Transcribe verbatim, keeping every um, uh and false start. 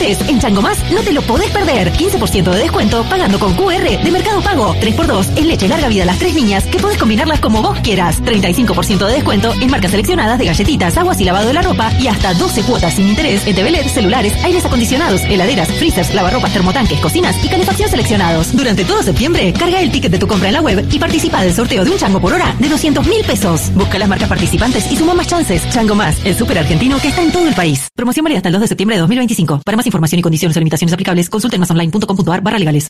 martes, en Chango Más, no te lo podés perder. quince por ciento de descuento pagando con Q R de Mercado Pago. tres por dos en leche larga vida las tres niñas, que podés combinarlas como vos quieras. treinta y cinco por ciento de descuento en marcas seleccionadas de galletitas, aguas y lavado de la ropa. Y hasta doce cuotas sin interés en T V L E D, celulares, aires acondicionados, heladeras, freezers, lavarropas, termotanques, cocinas y calefacción seleccionados. Durante todo septiembre, carga el ticket de tu compra en la web y participa del sorteo de un chango por hora de doscientos mil pesos. Busca las marcas participantes y suma más chances. Chango Más, el súper argentino que está en todo el país. Promoción válida hasta el dos de septiembre de dos mil veinticinco. Para más información y condiciones o limitaciones aplicables, consulte en masonline punto com punto ar barra legales.